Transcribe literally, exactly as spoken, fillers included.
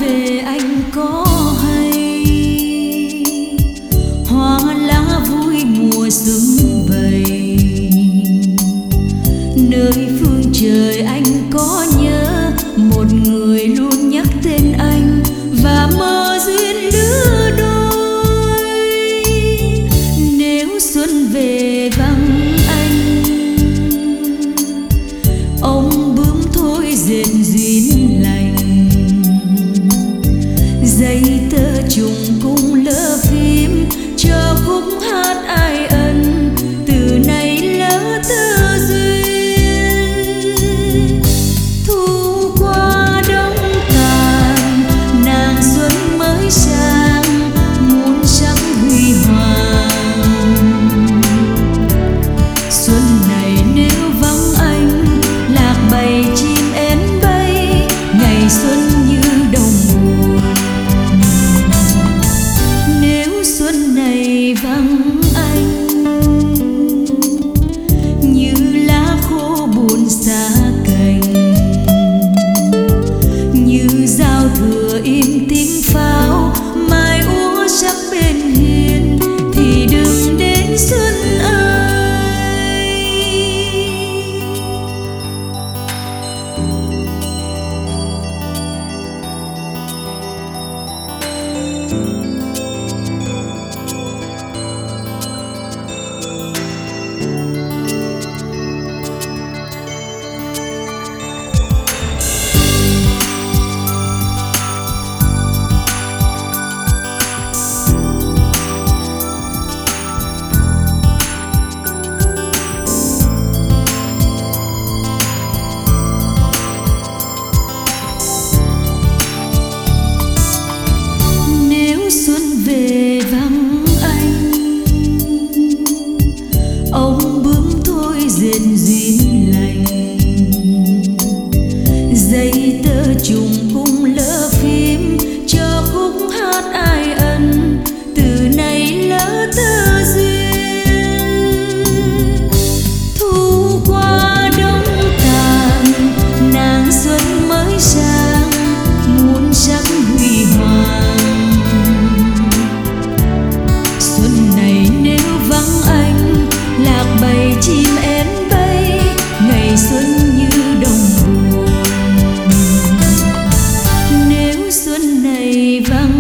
về anh có hay, hoa lá vui mùa xuân vầy. Nơi phương trời anh có nhớ một người luôn nhắc tên anh và mơ duyên lứa đôi. Nếu xuân về vắng anh, ông bướm thôi dệt duyên lành. Dây tơ trùng cung lỡ phím cho khúc hát ai ân, từ nay lỡ tơ duyên. Thu qua đông tàn, nàng xuân mới sang, muôn sắc huy hoàng. Xuân này nếu vắng anh, lạc bầy chim én bay, ngày xuân như đồng buồn. Nếu xuân này vắng anh, như lá khô buồn xa cành, như giao thừa im tiếng pháo, mai úa sắc bên hiên, thì đừng đến xuân ơi. Xuân về vắng anh, ông bướm thôi dệt duyên lành. Dây tơ trùng cung lỡ phím cho khúc hát ai ân, từ nay lỡ tơ duyên. Thu qua đông tàn, nàng xuân mới sang, muôn sắc huy hoàng. Lạc bầy chim én bay, ngày xuân như đồng buồn. Nếu xuân này vắng